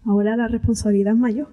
Ahora la responsabilidad es mayor.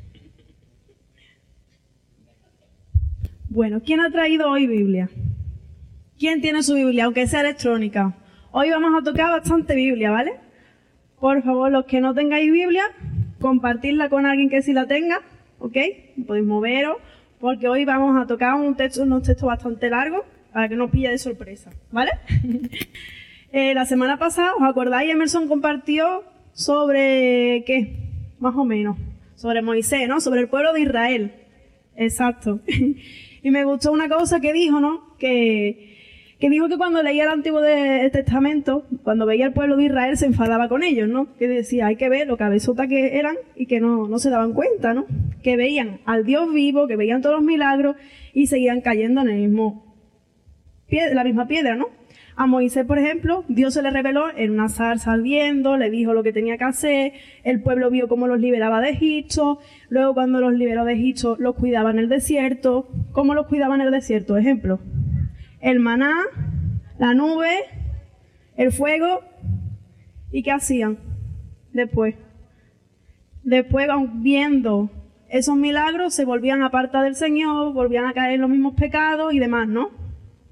Bueno, ¿quién ha traído hoy Biblia? ¿Quién tiene su Biblia, aunque sea electrónica? Hoy vamos a tocar bastante Biblia, ¿vale? Por favor, los que no tengáis Biblia, compartirla con alguien que sí la tenga, ¿ok? Podéis moveros, porque hoy vamos a tocar unos textos bastante largos, para que no os pille de sorpresa, ¿vale? La semana pasada, ¿os acordáis? Emerson compartió sobre, ¿qué? Más o menos, sobre Moisés, ¿no? Sobre el pueblo de Israel. Exacto. Y me gustó una cosa que dijo, ¿no? Que dijo que cuando leía el Antiguo Testamento, cuando veía al pueblo de Israel, se enfadaba con ellos, ¿no? Que decía, hay que ver lo cabezota que eran y que no se daban cuenta, ¿no? Que veían al Dios vivo, que veían todos los milagros y seguían cayendo en la misma piedra, ¿no? A Moisés, por ejemplo, Dios se le reveló en una zarza ardiendo, le dijo lo que tenía que hacer, el pueblo vio cómo los liberaba de Egipto, luego cuando los liberó de Egipto, los cuidaba en el desierto. ¿Cómo los cuidaba en el desierto? Ejemplo, el maná, la nube, el fuego, ¿y qué hacían después? Después, viendo esos milagros, se volvían apartados del Señor, volvían a caer en los mismos pecados y demás, ¿no?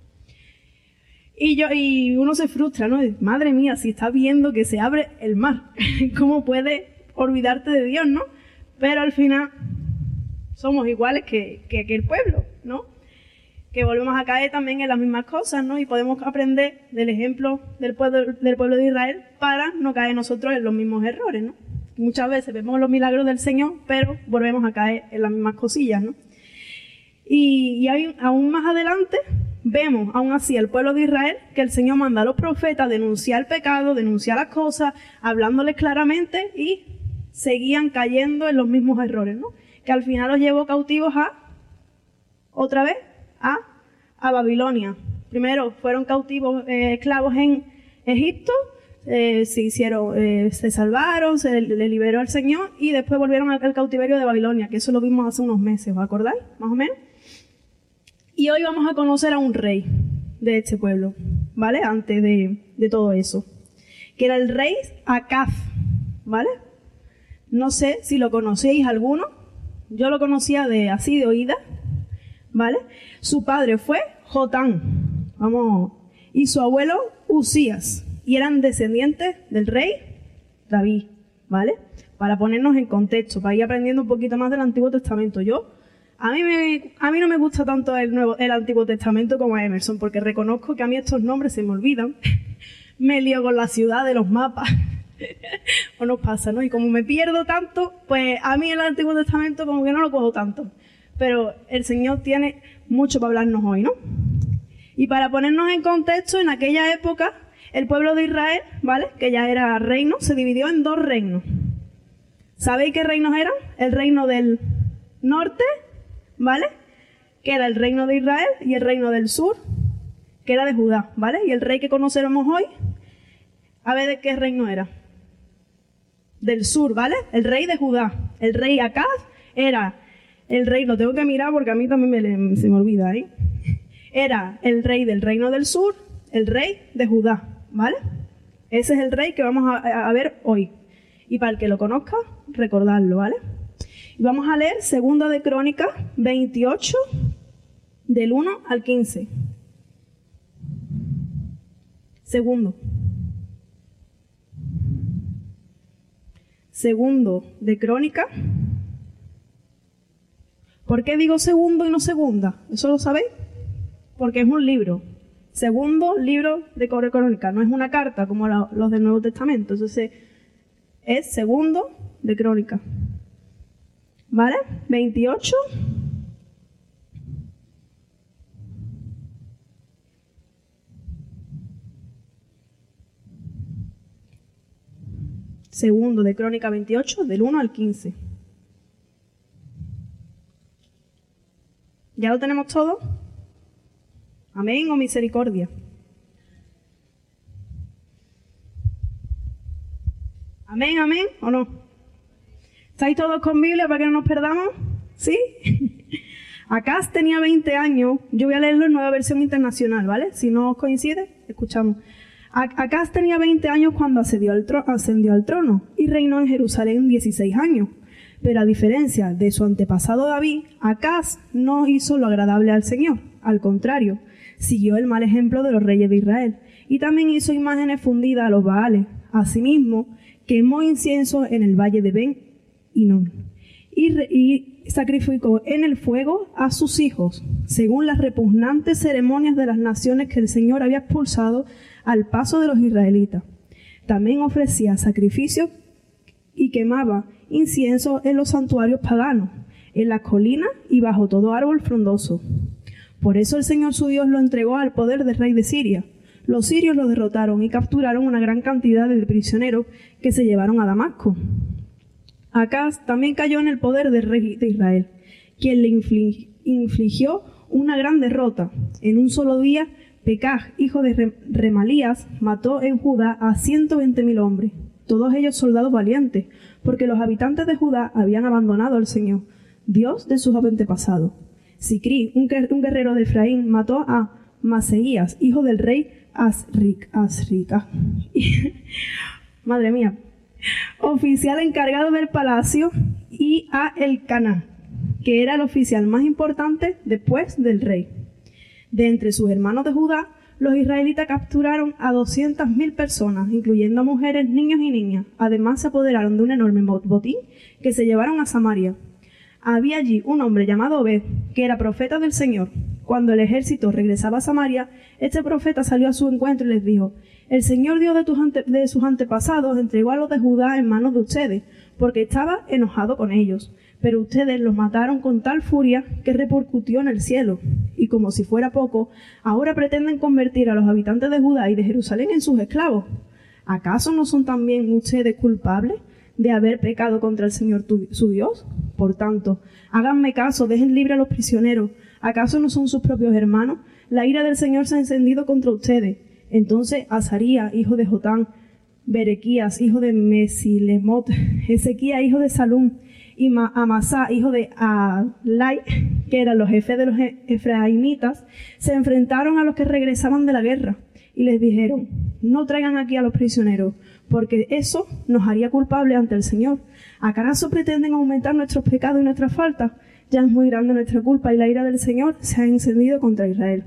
Y uno se frustra, ¿no? Madre mía, si estás viendo que se abre el mar, ¿cómo puedes olvidarte de Dios, no? Pero al final somos iguales que el pueblo, ¿no? Que volvemos a caer también en las mismas cosas, ¿no? Y podemos aprender del ejemplo del pueblo de Israel para no caer nosotros en los mismos errores, ¿no? Muchas veces vemos los milagros del Señor, pero volvemos a caer en las mismas cosillas, ¿no? Y aún más adelante vemos, aún así, el pueblo de Israel, que el Señor manda a los profetas a denunciar el pecado, denunciar las cosas, hablándoles claramente, y seguían cayendo en los mismos errores, ¿no? Que al final los llevó cautivos otra vez, a Babilonia. Primero fueron cautivos, esclavos en Egipto, se salvaron, se les liberó el Señor, y después volvieron al cautiverio de Babilonia, que eso lo vimos hace unos meses, ¿os acordáis? Más o menos. Y hoy vamos a conocer a un rey de este pueblo, ¿vale? Antes de todo eso, que era el rey Acaz, ¿vale? No sé si lo conocéis alguno, yo lo conocía de oída, ¿vale? Su padre fue Jotán, y su abuelo Usías, y eran descendientes del rey David, ¿vale? Para ponernos en contexto, para ir aprendiendo un poquito más del Antiguo Testamento. A mí no me gusta tanto el Antiguo Testamento como a Emerson, porque reconozco que a mí estos nombres se me olvidan. Me lío con la ciudad de los mapas. O nos pasa, ¿no? Y como me pierdo tanto, pues a mí el Antiguo Testamento como que no lo cojo tanto. Pero el Señor tiene mucho para hablarnos hoy, ¿no? Y para ponernos en contexto, en aquella época, el pueblo de Israel, ¿vale? Que ya era reino, se dividió en dos reinos. ¿Sabéis qué reinos eran? El reino del norte, ¿vale? Que era el reino de Israel, y el reino del sur, que era de Judá, ¿vale? Y el rey que conoceremos hoy, a ver de qué reino era. Del sur, ¿vale? El rey de Judá. El rey Acaz era el rey, lo tengo que mirar porque a mí también se me olvida, ¿eh? Era el rey del reino del sur, el rey de Judá, ¿vale? Ese es el rey que vamos a ver hoy. Y para el que lo conozca, recordarlo, ¿vale? Y vamos a leer 2 de Crónicas 28, del 1 al 15. Segundo de Crónicas. ¿Por qué digo segundo y no segunda? ¿Eso lo sabéis? Porque es un libro. Segundo libro de Crónicas. No es una carta como los del Nuevo Testamento. Entonces, es 2 de Crónicas. ¿Vale? 28. Segundo de Crónica 28, del 1 al 15. ¿Ya lo tenemos todo? Amén o misericordia. Amén, amén o no. ¿Estáis todos con Biblia para que no nos perdamos? ¿Sí? Acaz tenía 20 años. Yo voy a leerlo en Nueva Versión Internacional, ¿vale? Si no os coincide, escuchamos. Acaz tenía 20 años cuando ascendió al trono y y reinó en Jerusalén 16 años. Pero a diferencia de su antepasado David, Acaz no hizo lo agradable al Señor. Al contrario, siguió el mal ejemplo de los reyes de Israel. Y también hizo imágenes fundidas a los Baales. Asimismo, quemó incienso en el valle de Ben-Hinnom. Y sacrificó en el fuego a sus hijos, según las repugnantes ceremonias de las naciones que el Señor había expulsado al paso de los israelitas. También ofrecía sacrificios y quemaba incienso en los santuarios paganos, en las colinas y bajo todo árbol frondoso. Por eso el Señor su Dios lo entregó al poder del rey de Siria. Los sirios lo derrotaron y capturaron una gran cantidad de prisioneros que se llevaron a Damasco. Acaz también cayó en el poder del rey de Israel, quien le infligió una gran derrota. En un solo día, Pekaj, hijo de Remalías, mató en Judá a 120.000 hombres, todos ellos soldados valientes, porque los habitantes de Judá habían abandonado al Señor, Dios de sus antepasados. Sicrí, un guerrero de Efraín, mató a Maseías, hijo del rey Asrica. Madre mía. Oficial encargado del palacio, y a Elcaná, que era el oficial más importante después del rey. De entre sus hermanos de Judá, los israelitas capturaron a 200.000 personas, incluyendo a mujeres, niños y niñas. Además, se apoderaron de un enorme botín que se llevaron a Samaria. Había allí un hombre llamado Obed, que era profeta del Señor. Cuando el ejército regresaba a Samaria, este profeta salió a su encuentro y les dijo: el Señor Dios de sus antepasados entregó a los de Judá en manos de ustedes, porque estaba enojado con ellos. Pero ustedes los mataron con tal furia que repercutió en el cielo. Y como si fuera poco, ahora pretenden convertir a los habitantes de Judá y de Jerusalén en sus esclavos. ¿Acaso no son también ustedes culpables de haber pecado contra el Señor su Dios? Por tanto, háganme caso, dejen libre a los prisioneros. ¿Acaso no son sus propios hermanos? La ira del Señor se ha encendido contra ustedes. Entonces Azaría, hijo de Jotán, Berequías, hijo de Mesilemot, Ezequías, hijo de Salum, y Amasá, hijo de Alai, que eran los jefes de los efraimitas, se enfrentaron a los que regresaban de la guerra y les dijeron: no traigan aquí a los prisioneros, porque eso nos haría culpables ante el Señor. ¿Acaso pretenden aumentar nuestros pecados y nuestras faltas? Ya es muy grande nuestra culpa y la ira del Señor se ha encendido contra Israel.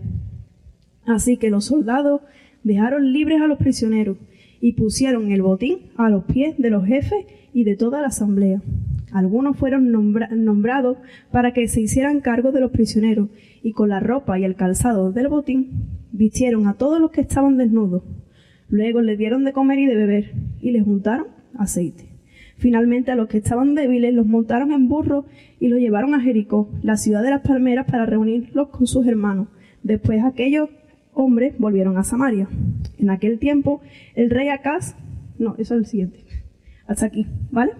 Así que los soldados dejaron libres a los prisioneros y pusieron el botín a los pies de los jefes y de toda la asamblea. Algunos fueron nombrados para que se hicieran cargo de los prisioneros, y con la ropa y el calzado del botín vistieron a todos los que estaban desnudos. Luego les dieron de comer y de beber, y les juntaron aceite. Finalmente, a los que estaban débiles los montaron en burros y los llevaron a Jericó, la ciudad de las palmeras, para reunirlos con sus hermanos. Después aquellos hombres volvieron a Samaria. En aquel tiempo, el rey Acaz... No, eso es el siguiente. Hasta aquí, ¿vale?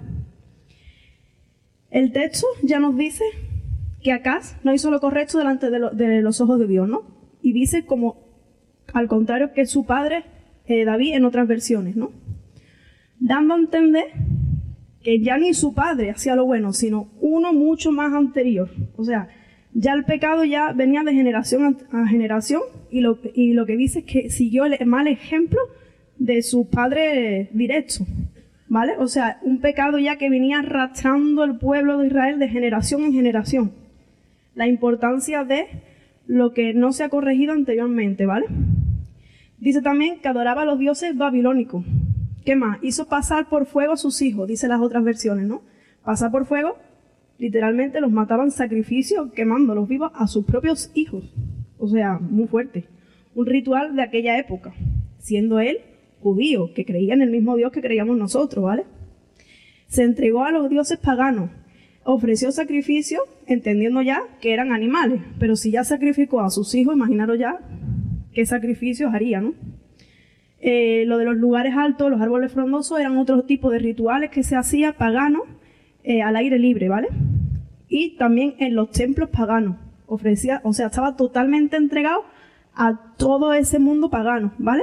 El texto ya nos dice que Acaz no hizo lo correcto delante de los ojos de Dios, ¿no? Y dice como, al contrario, que su padre David en otras versiones, ¿no? Dando a entender que ya ni su padre hacía lo bueno, sino uno mucho más anterior. O sea, ya el pecado ya venía de generación a generación, y lo que dice es que siguió el mal ejemplo de su padre directo, ¿vale? O sea, un pecado ya que venía arrastrando el pueblo de Israel de generación en generación. La importancia de lo que no se ha corregido anteriormente, ¿vale? Dice también que adoraba a los dioses babilónicos. ¿Qué más? Hizo pasar por fuego a sus hijos, dice las otras versiones, ¿no? Pasar por fuego, literalmente los mataban sacrificios, quemándolos vivos a sus propios hijos. O sea, muy fuerte. Un ritual de aquella época, siendo él judío, que creía en el mismo Dios que creíamos nosotros, ¿vale? Se entregó a los dioses paganos, ofreció sacrificios, entendiendo ya que eran animales, pero si ya sacrificó a sus hijos, imaginaros ya qué sacrificios haría, ¿no? Lo de los lugares altos, los árboles frondosos, eran otro tipo de rituales que se hacía paganos al aire libre, ¿vale? Y también en los templos paganos, ofrecía, o sea, estaba totalmente entregado a todo ese mundo pagano, ¿vale?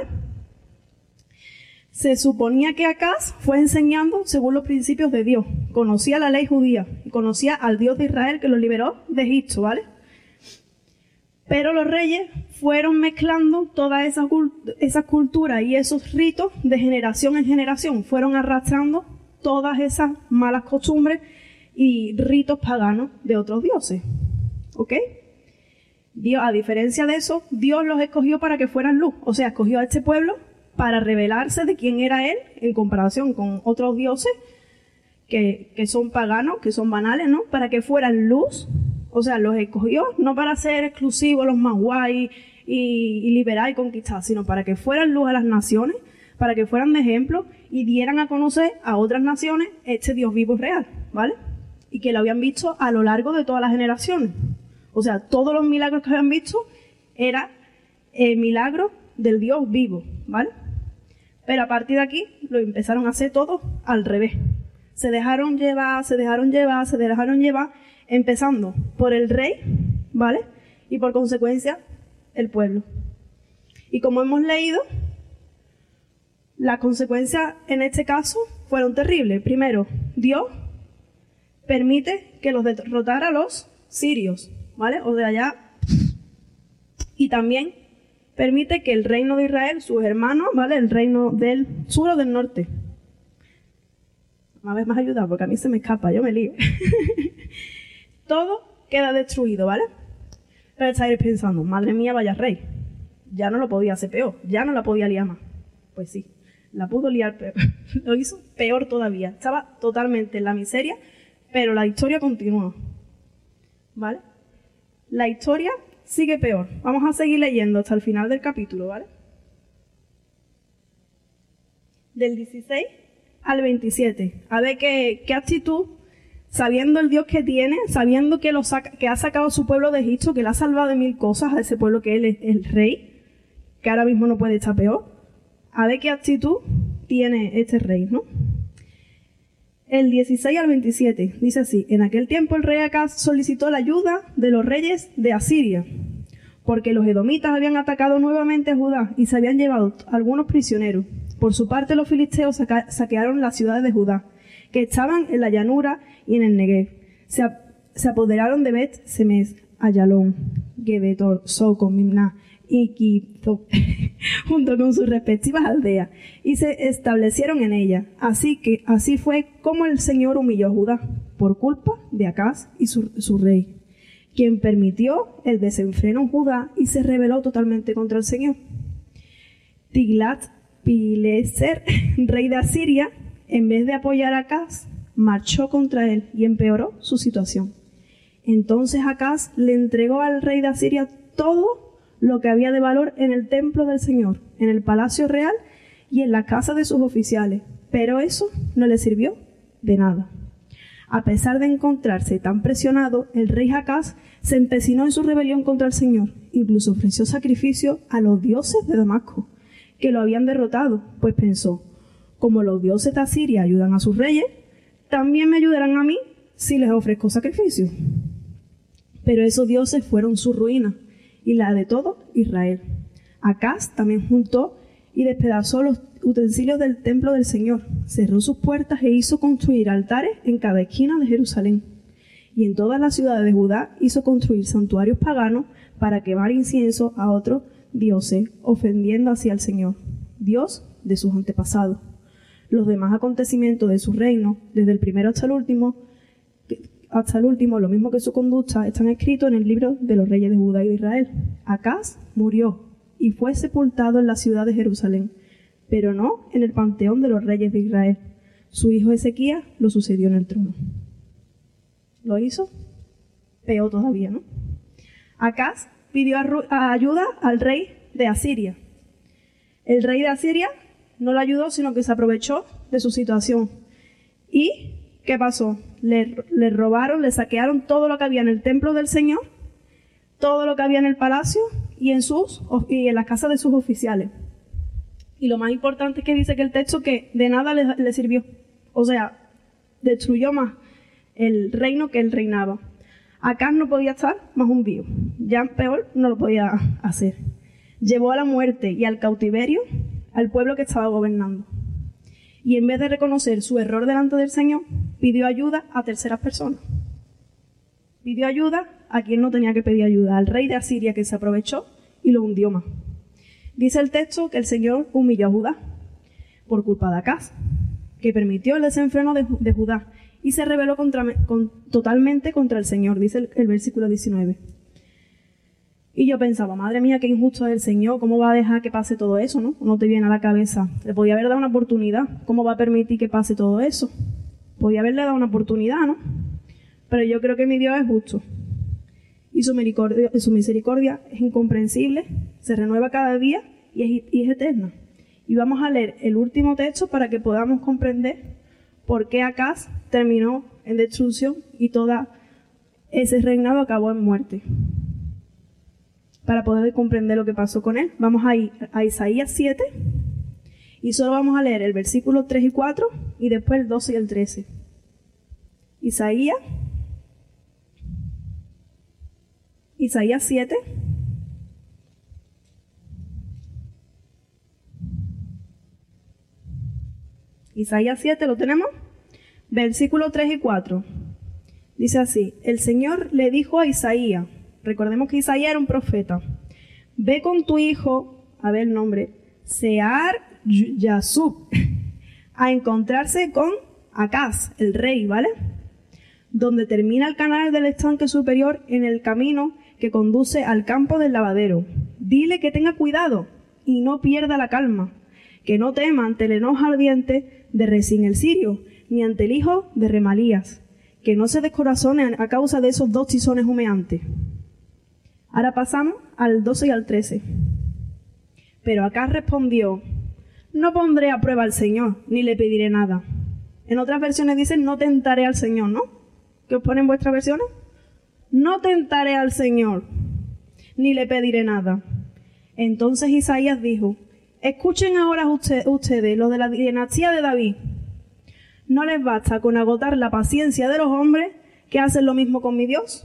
Se suponía que Acaz fue enseñando según los principios de Dios. Conocía la ley judía y conocía al Dios de Israel que los liberó de Egipto, ¿vale? Pero los reyes fueron mezclando toda esa cultura y esos ritos de generación en generación. Fueron arrastrando todas esas malas costumbres y ritos paganos de otros dioses. ¿Ok? Dios, a diferencia de eso, Dios los escogió para que fueran luz. O sea, escogió a este pueblo para revelarse de quién era Él en comparación con otros dioses que son paganos, que son banales, ¿no? Para que fueran luz. O sea, los escogió no para ser exclusivos, los más guay y liberar y conquistar, sino para que fueran luz a las naciones, para que fueran de ejemplo y dieran a conocer a otras naciones este Dios vivo y real, ¿vale? Y que lo habían visto a lo largo de todas las generaciones. O sea, todos los milagros que habían visto era el milagro del Dios vivo, ¿vale? Pero a partir de aquí lo empezaron a hacer todo al revés. Se dejaron llevar, empezando por el rey, ¿vale? Y por consecuencia, el pueblo. Y como hemos leído, las consecuencias en este caso fueron terribles. Primero, Dios permite que los derrotara a los sirios, ¿vale? O sea, ya. Y también permite que el reino de Israel, sus hermanos, ¿vale? El reino del sur o del norte. Una vez más ayudado, porque a mí se me escapa, yo me lío. Todo queda destruido, ¿vale? Pero estáis pensando, madre mía, vaya rey. Ya no lo podía hacer peor, ya no la podía liar más. Pues sí, la pudo liar peor. Lo hizo peor todavía. Estaba totalmente en la miseria, pero la historia continúa. ¿Vale? La historia sigue peor. Vamos a seguir leyendo hasta el final del capítulo, ¿vale? Del 16 al 27. A ver qué actitud, sabiendo el Dios que tiene, sabiendo que ha sacado a su pueblo de Egipto, que le ha salvado de 1000 cosas a ese pueblo que él es el rey, que ahora mismo no puede estar peor. A ver qué actitud tiene este rey, ¿no? El 16 al 27 dice así: en aquel tiempo el rey Acaz solicitó la ayuda de los reyes de Asiria, porque los edomitas habían atacado nuevamente a Judá y se habían llevado algunos prisioneros. Por su parte, los filisteos saquearon las ciudades de Judá, que estaban en la llanura y en el Negev. Se apoderaron de Bet Semes, Ayalón, Gebetor, Soco, Mimná y Kipzo, junto con sus respectivas aldeas, y se establecieron en ellas. Así fue como el Señor humilló a Judá, por culpa de Acaz y su rey, quien permitió el desenfreno en Judá y se rebeló totalmente contra el Señor. Tiglat-Pileser, rey de Asiria, en vez de apoyar a Acaz, marchó contra él y empeoró su situación. Entonces Acaz le entregó al rey de Asiria todo lo que había de valor en el templo del Señor, en el palacio real y en la casa de sus oficiales, pero eso no le sirvió de nada. A pesar de encontrarse tan presionado, el rey Acaz se empecinó en su rebelión contra el Señor, incluso ofreció sacrificio a los dioses de Damasco, que lo habían derrotado, pues pensó: como los dioses de Asiria ayudan a sus reyes, también me ayudarán a mí si les ofrezco sacrificio. Pero esos dioses fueron su ruina y la de todo Israel. Acaz también juntó y despedazó los utensilios del templo del Señor, cerró sus puertas e hizo construir altares en cada esquina de Jerusalén. Y en todas las ciudades de Judá hizo construir santuarios paganos para quemar incienso a otros dioses, ofendiendo así al Señor, Dios de sus antepasados. Los demás acontecimientos de su reino, desde el primero hasta el último, lo mismo que su conducta, están escritos en el libro de los reyes de Judá y de Israel. Acaz murió y fue sepultado en la ciudad de Jerusalén, pero no en el panteón de los reyes de Israel. Su hijo Ezequías lo sucedió en el trono. ¿Lo hizo? Peor todavía, ¿no? Acaz pidió ayuda al rey de Asiria. El rey de Asiria no lo ayudó, sino que se aprovechó de su situación. ¿Y qué pasó? Le robaron, le saquearon todo lo que había en el templo del Señor, todo lo que había en el palacio y en las casas de sus oficiales. Y lo más importante es que dice que el texto que de nada le sirvió. O sea, destruyó más el reino que él reinaba. Acaz no podía estar más hundido. Ya peor no lo podía hacer. Llevó a la muerte y al cautiverio al pueblo que estaba gobernando. Y en vez de reconocer su error delante del Señor, pidió ayuda a terceras personas. Pidió ayuda a quien no tenía que pedir ayuda, al rey de Asiria, que se aprovechó y lo hundió más. Dice el texto que el Señor humilló a Judá por culpa de Acaz. que permitió el desenfreno de Judá y se rebeló totalmente contra el Señor, dice el versículo 19. Y yo pensaba, madre mía, qué injusto es el Señor, ¿cómo va a dejar que pase todo eso, no? No te viene a la cabeza. Le podía haber dado una oportunidad, ¿cómo va a permitir que pase todo eso? Podía haberle dado una oportunidad, ¿no? Pero yo creo que mi Dios es justo. Y su misericordia es incomprensible, se renueva cada día y es eterna. Y vamos a leer el último texto para que podamos comprender por qué Acaz terminó en destrucción y todo ese reinado acabó en muerte. Para poder comprender lo que pasó con él, vamos a ir a Isaías 7 y solo vamos a leer el versículo 3 y 4 y después el 12 y el 13. Isaías 7. Isaías 7, ¿lo tenemos? Versículo 3 y 4. Dice así: el Señor le dijo a Isaías, recordemos que Isaías era un profeta, ve con tu hijo, a ver el nombre, Sear-Yashub, a encontrarse con Acaz, el rey, ¿vale? Donde termina el canal del estanque superior en el camino que conduce al campo del lavadero. Dile que tenga cuidado y no pierda la calma, que no tema ante el enojo ardiente de Resín el sirio, ni ante el hijo de Remalías, que no se descorazone a causa de esos dos tizones humeantes. Ahora pasamos al 12 y al 13. Pero Acaz respondió: no pondré a prueba al Señor, ni le pediré nada. En otras versiones dicen: no tentaré al Señor, ¿no? ¿Qué os ponen en vuestras versiones? No tentaré al Señor, ni le pediré nada. Entonces Isaías dijo: escuchen ahora ustedes, los de la dinastía de David. ¿No les basta con agotar la paciencia de los hombres que hacen lo mismo con mi Dios?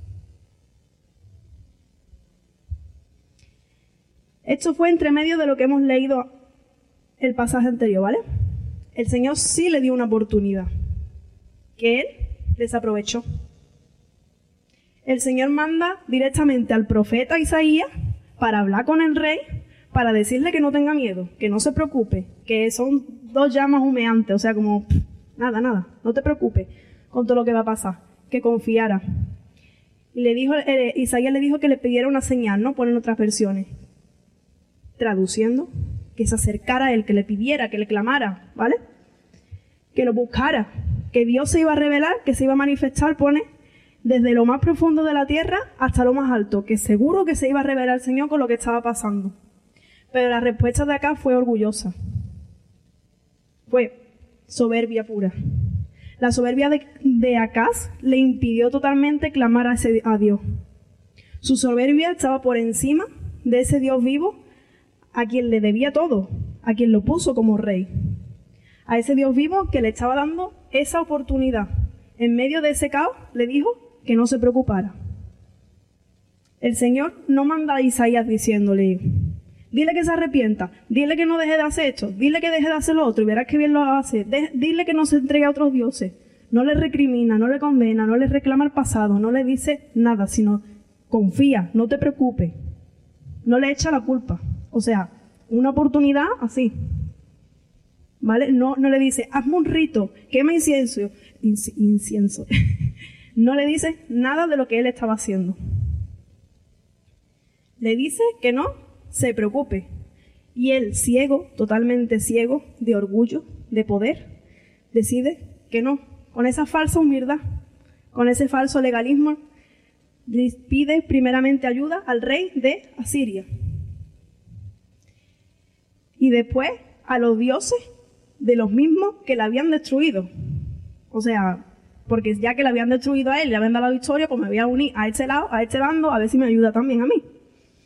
Esto fue entre medio de lo que hemos leído el pasaje anterior, ¿vale? El Señor sí le dio una oportunidad, que Él desaprovechó. El Señor manda directamente al profeta Isaías para hablar con el rey, para decirle que no tenga miedo, que no se preocupe, que son dos llamas humeantes, o sea, como nada, no te preocupes con todo lo que va a pasar, que confiara. Y le dijo, Isaías le dijo que le pidiera una señal, ¿no? Ponen otras versiones. Traduciendo, que se acercara a él, que le pidiera, que le clamara, ¿vale? Que lo buscara, que Dios se iba a revelar, que se iba a manifestar, pone, desde lo más profundo de la tierra hasta lo más alto, que seguro que se iba a revelar el Señor con lo que estaba pasando. Pero la respuesta de acá fue orgullosa. Fue soberbia pura. La soberbia de Acaz le impidió totalmente clamar a Dios. Su soberbia estaba por encima de ese Dios vivo a quien le debía todo, a quien lo puso como rey. A ese Dios vivo que le estaba dando esa oportunidad. En medio de ese caos le dijo que no se preocupara. El Señor no manda a Isaías diciéndole: dile que se arrepienta, dile que no deje de hacer esto, dile que deje de hacer lo otro y verás que bien lo hace, dile que no se entregue a otros dioses. No le recrimina, no le condena, no le reclama el pasado, no le dice nada, sino confía, no te preocupes, no le echa la culpa. O sea, una oportunidad así, ¿vale? No le dice: hazme un rito, quema incienso. No le dice nada de lo que él estaba haciendo. Le dice que no se preocupe. Y él, ciego, totalmente ciego, de orgullo, de poder, decide que no. Con esa falsa humildad, con ese falso legalismo, le pide primeramente ayuda al rey de Asiria. Y después a los dioses de los mismos que la habían destruido. O sea, porque ya que la habían destruido a él, le habían dado la victoria, pues me voy a unir a este lado, a este bando, a ver si me ayuda también a mí.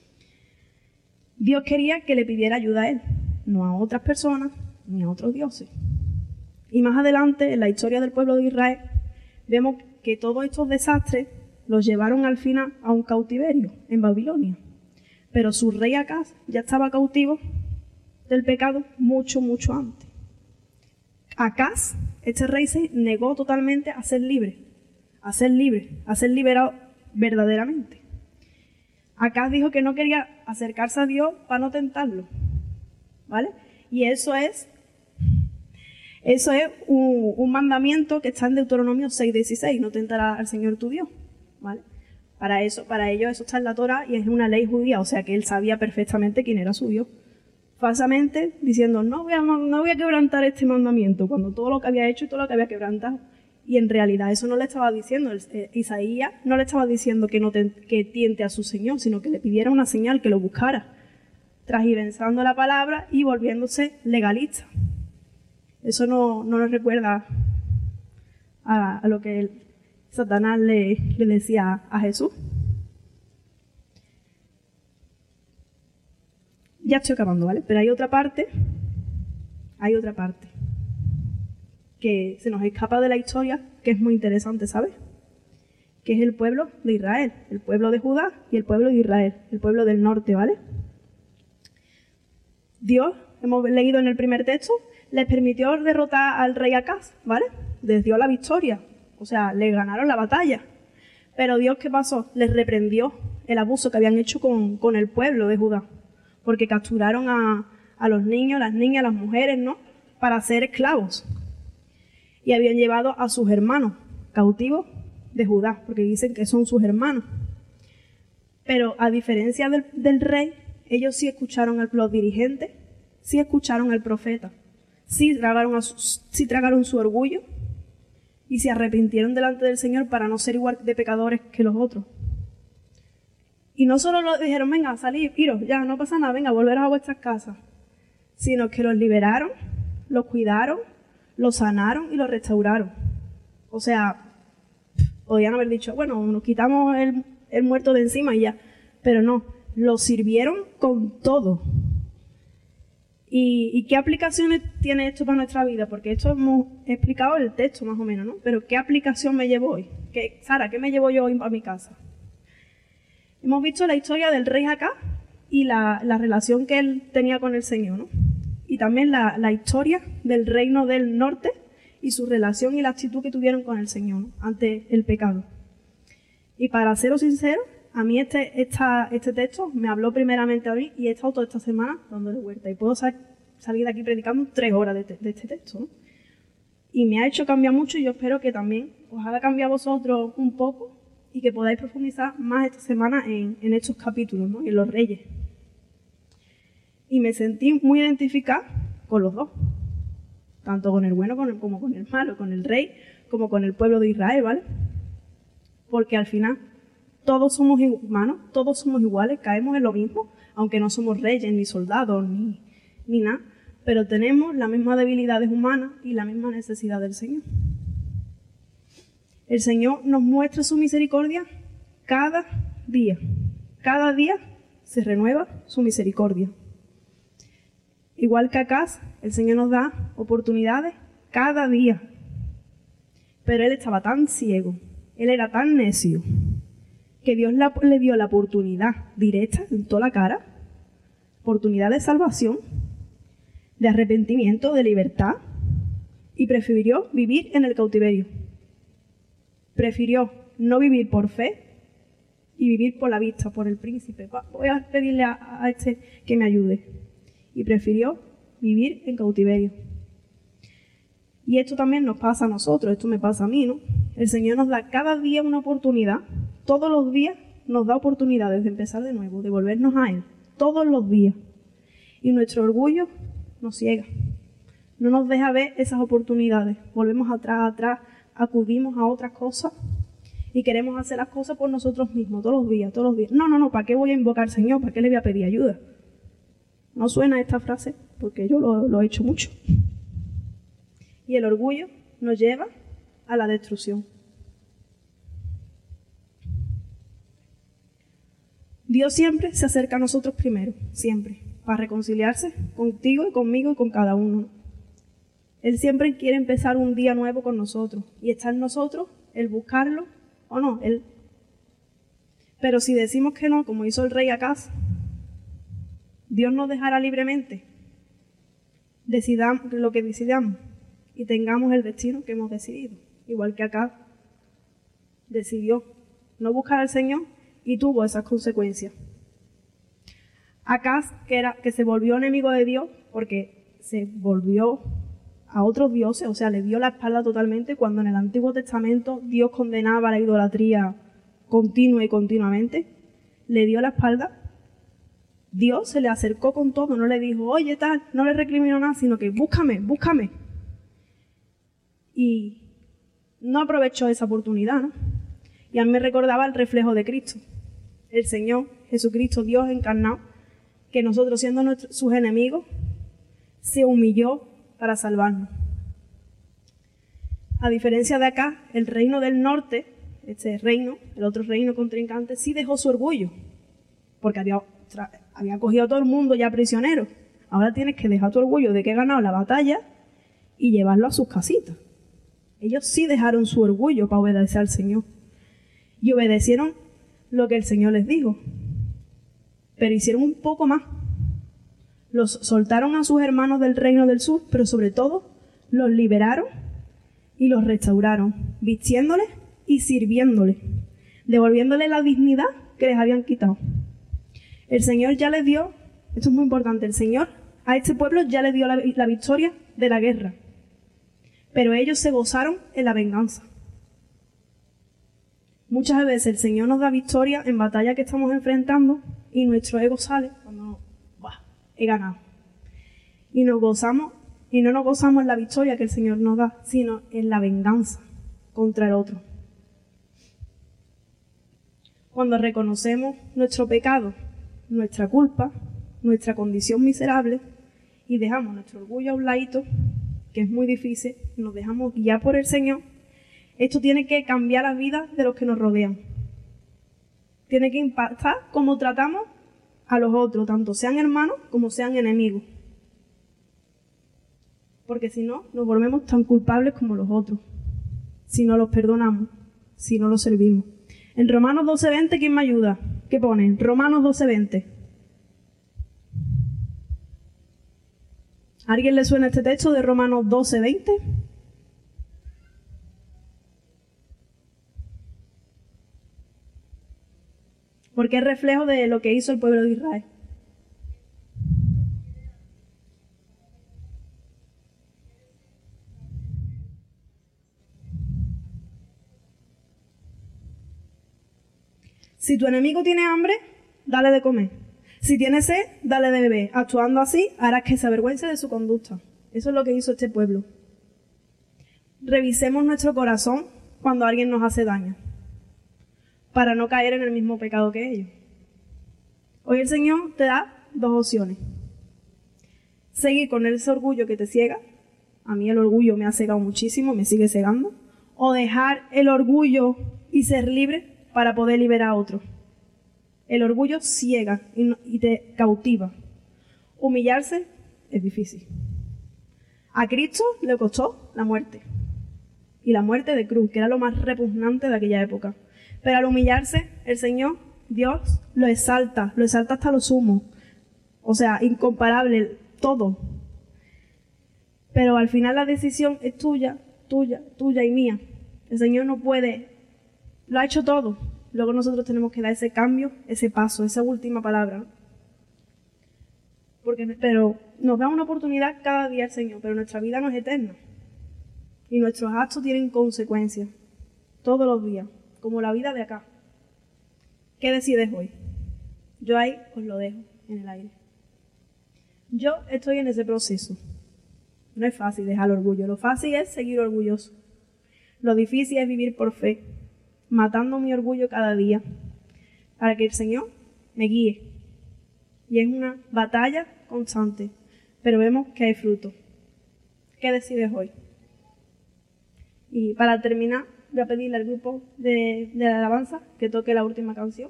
Dios quería que le pidiera ayuda a él, no a otras personas, ni a otros dioses. Y más adelante, en la historia del pueblo de Israel, vemos que todos estos desastres los llevaron al final a un cautiverio en Babilonia. Pero su rey Acaz ya estaba cautivo del pecado mucho antes. Acaz, este rey, se negó totalmente a ser libre, a ser liberado verdaderamente. Acaz dijo que no quería acercarse a Dios para no tentarlo, ¿vale? Y eso es Eso es un mandamiento que está en Deuteronomio 6:16, no tentarás al Señor tu Dios, ¿vale? Para ellos eso está en la Torá y es una ley judía, o sea que él sabía perfectamente quién era su Dios. Falsamente diciendo, no voy a quebrantar este mandamiento, cuando todo lo que había hecho y todo lo que había quebrantado. Y en realidad eso no le estaba diciendo, Isaías no le estaba diciendo que tiente a su Señor, sino que le pidiera una señal, que lo buscara, transgiversando la palabra y volviéndose legalista. Eso no nos recuerda a lo que Satanás le decía a Jesús. Ya estoy acabando, ¿vale? Pero hay otra parte que se nos escapa de la historia, que es muy interesante, ¿sabes? Que es el pueblo de Israel, el pueblo de Judá y el pueblo de Israel, el pueblo del norte, ¿vale? Dios, hemos leído en el primer texto, les permitió derrotar al rey Acaz, ¿vale? Les dio la victoria, o sea, les ganaron la batalla. Pero Dios, ¿qué pasó? Les reprendió el abuso que habían hecho con el pueblo de Judá, porque capturaron a los niños, las niñas, las mujeres, ¿no? Para ser esclavos. Y habían llevado a sus hermanos cautivos de Judá, porque dicen que son sus hermanos. Pero a diferencia del rey, ellos sí escucharon a los dirigentes, sí escucharon al profeta, sí tragaron su orgullo y se arrepintieron delante del Señor para no ser igual de pecadores que los otros. Y no solo los dijeron, venga, salid, iros, ya, no pasa nada, venga, volveros a vuestras casas, sino que los liberaron, los cuidaron, los sanaron y los restauraron. O sea, podían haber dicho, bueno, nos quitamos el muerto de encima y ya, pero no, los sirvieron con todo. ¿Y qué aplicaciones tiene esto para nuestra vida? Porque esto hemos explicado el texto más o menos, ¿no? Pero ¿qué aplicación me llevo hoy? Sara, ¿qué me llevo yo hoy a mi casa? Hemos visto la historia del rey Acaz y la relación que él tenía con el Señor, ¿no? Y también la historia del reino del norte y su relación y la actitud que tuvieron con el Señor, ¿no? Ante el pecado. Y para seros sincero, a mí este texto me habló primeramente a mí y he estado toda esta semana dándole vuelta. Y puedo salir de aquí predicando 3 horas de este texto, ¿no? Y me ha hecho cambiar mucho y yo espero que también os haga cambiar a vosotros un poco y que podáis profundizar más esta semana en estos capítulos, ¿no? Y en los reyes. Y me sentí muy identificada con los dos. Tanto con el bueno como con el malo, con el rey como con el pueblo de Israel, ¿vale? Porque al final todos somos humanos, todos somos iguales, caemos en lo mismo, aunque no somos reyes, ni soldados, ni nada, pero tenemos las mismas debilidades humanas y la misma necesidad del Señor. El Señor nos muestra su misericordia cada día. Cada día se renueva su misericordia. Igual que Acaz, el Señor nos da oportunidades cada día. Pero él estaba tan ciego, él era tan necio, que Dios le dio la oportunidad directa en toda la cara, oportunidad de salvación, de arrepentimiento, de libertad, y prefirió vivir en el cautiverio. Prefirió no vivir por fe y vivir por la vista, por el príncipe. Voy a pedirle a este que me ayude. Y prefirió vivir en cautiverio. Y esto también nos pasa a nosotros, esto me pasa a mí, ¿no? El Señor nos da cada día una oportunidad, todos los días nos da oportunidades de empezar de nuevo, de volvernos a Él, todos los días. Y nuestro orgullo nos ciega, no nos deja ver esas oportunidades. Volvemos atrás, acudimos a otras cosas y queremos hacer las cosas por nosotros mismos, todos los días. No, ¿para qué voy a invocar al Señor? ¿Para qué le voy a pedir ayuda? ¿No suena esta frase? Porque yo lo he hecho mucho. Y el orgullo nos lleva a la destrucción. Dios siempre se acerca a nosotros primero, siempre, para reconciliarse contigo y conmigo y con cada uno. Él siempre quiere empezar un día nuevo con nosotros y está en nosotros el buscarlo o no. Pero si decimos que no, como hizo el rey Acaz, Dios nos dejará libremente. Decidamos lo que decidamos y tengamos el destino que hemos decidido. Igual que Acaz decidió no buscar al Señor y tuvo esas consecuencias. Acaz, que se volvió enemigo de Dios porque se volvió a otros dioses, o sea, le dio la espalda totalmente, cuando en el Antiguo Testamento Dios condenaba la idolatría continua y continuamente, le dio la espalda. Dios se le acercó con todo, no le dijo, oye, tal, no le recriminó nada, sino que búscame, búscame. Y no aprovechó esa oportunidad, ¿no? Y a mí me recordaba el reflejo de Cristo, el Señor, Jesucristo, Dios encarnado, que nosotros siendo sus enemigos, se humilló para salvarnos. A diferencia de acá, el reino del norte, este reino, el otro reino contrincante, sí dejó su orgullo, porque había cogido a todo el mundo ya prisionero. Ahora tienes que dejar tu orgullo de que he ganado la batalla y llevarlo a sus casitas. Ellos sí dejaron su orgullo para obedecer al Señor. Y obedecieron lo que el Señor les dijo. Pero hicieron un poco más. Los soltaron a sus hermanos del reino del sur, pero sobre todo los liberaron y los restauraron, vistiéndoles y sirviéndoles, devolviéndoles la dignidad que les habían quitado. El Señor ya les dio, esto es muy importante, el Señor a este pueblo ya les dio la victoria de la guerra, pero ellos se gozaron en la venganza. Muchas veces el Señor nos da victoria en batallas que estamos enfrentando y nuestro ego sale cuando he ganado. Y nos gozamos, y no nos gozamos en la victoria que el Señor nos da, sino en la venganza contra el otro. Cuando reconocemos nuestro pecado, nuestra culpa, nuestra condición miserable, y dejamos nuestro orgullo a un ladito, que es muy difícil, y nos dejamos guiar por el Señor, esto tiene que cambiar la vida de los que nos rodean. Tiene que impactar cómo tratamos a los otros, tanto sean hermanos como sean enemigos. Porque si no, nos volvemos tan culpables como los otros. Si no los perdonamos, si no los servimos. En Romanos 12:20, ¿quién me ayuda? ¿Qué pone? Romanos 12:20. ¿A alguien le suena este texto de Romanos 12:20? Porque es reflejo de lo que hizo el pueblo de Israel. Si tu enemigo tiene hambre, dale de comer. Si tiene sed, dale de beber. Actuando así, harás que se avergüence de su conducta. Eso es lo que hizo este pueblo. Revisemos nuestro corazón cuando alguien nos hace daño, para no caer en el mismo pecado que ellos. Hoy el Señor te da dos opciones. Seguir con ese orgullo que te ciega. A mí el orgullo me ha cegado muchísimo, me sigue cegando. O dejar el orgullo y ser libre para poder liberar a otros. El orgullo ciega y te cautiva. Humillarse es difícil. A Cristo le costó la muerte. Y la muerte de cruz, que era lo más repugnante de aquella época. Pero al humillarse, el Señor, Dios, lo exalta hasta lo sumo. O sea, incomparable, todo. Pero al final la decisión es tuya, tuya, tuya y mía. El Señor no puede, lo ha hecho todo. Luego nosotros tenemos que dar ese cambio, ese paso, esa última palabra. Pero nos da una oportunidad cada día el Señor, pero nuestra vida no es eterna. Y nuestros actos tienen consecuencias, todos los días, como la vida de acá. ¿Qué decides hoy? Yo ahí os lo dejo en el aire. Yo estoy en ese proceso. No es fácil dejar el orgullo, lo fácil es seguir orgulloso. Lo difícil es vivir por fe, matando mi orgullo cada día, para que el Señor me guíe. Y es una batalla constante, pero vemos que hay fruto. ¿Qué decides hoy? Y para terminar, voy a pedirle al grupo de la alabanza que toque la última canción,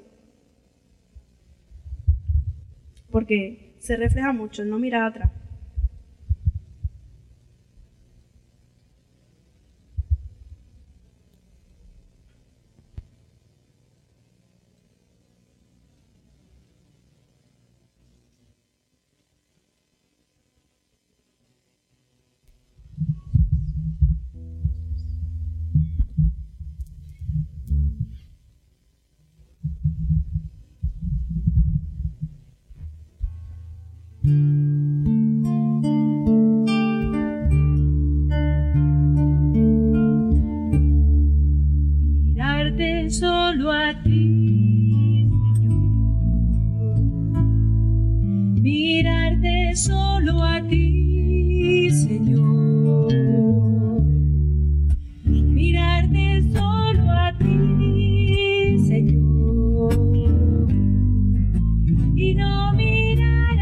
porque se refleja mucho el no mirar atrás. solo a ti, Señor. Mirarte solo a ti, Señor. Mirarte solo a ti, Señor. Y no mirar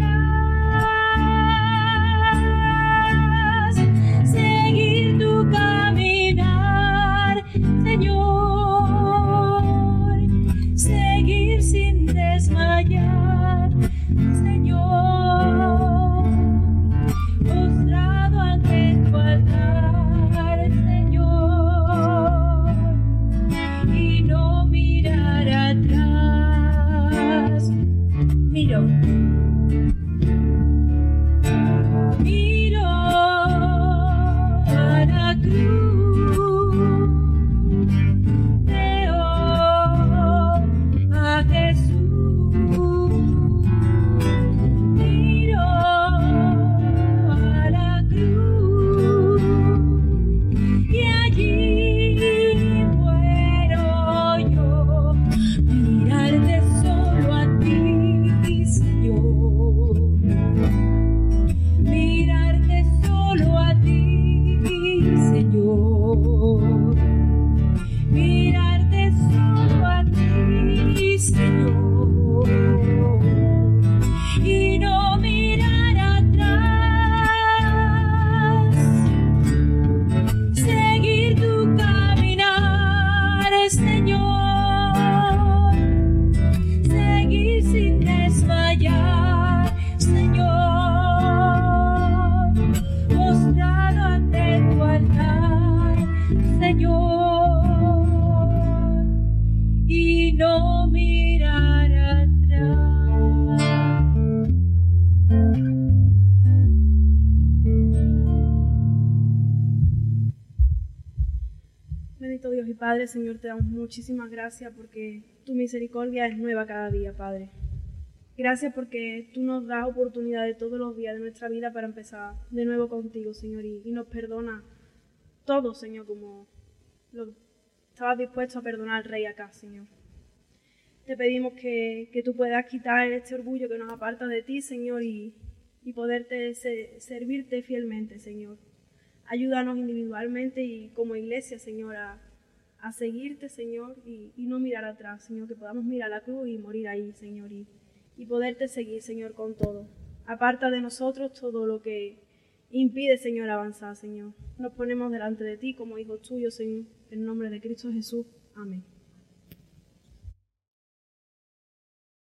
atrás, seguir tu caminar, Señor, seguir sin desmayar, Señor, postrado ante tu altar, Señor, y no mirar atrás. Miro a la cruz, veo a Jesús. Miro a la cruz y allí muero yo. Mirarte solo a ti, Señor. Mirarte solo a ti, Señor. Mirarte solo a ti, Señor. Y no mirar atrás, seguir tu caminar, Señor, seguir sin desmayar, Señor, postrado ante tu altar, Señor, y no mirar atrás. Bendito Dios y Padre, Señor, te damos muchísimas gracias porque tu misericordia es nueva cada día, Padre. Gracias porque tú nos das oportunidades todos los días de nuestra vida para empezar de nuevo contigo, Señor, y nos perdona todo, Señor, como lo estabas dispuesto a perdonar al Rey acá, Señor. Te pedimos que tú puedas quitar este orgullo que nos aparta de ti, Señor, y poderte servirte fielmente, Señor. Ayúdanos individualmente y como iglesia, Señor, a seguirte, Señor, y no mirar atrás, Señor, que podamos mirar la cruz y morir ahí, Señor, y poderte seguir, Señor, con todo. Aparta de nosotros todo lo que impide, Señor, avanzar, Señor. Nos ponemos delante de ti como hijos tuyos, Señor, en el nombre de Cristo Jesús. Amén.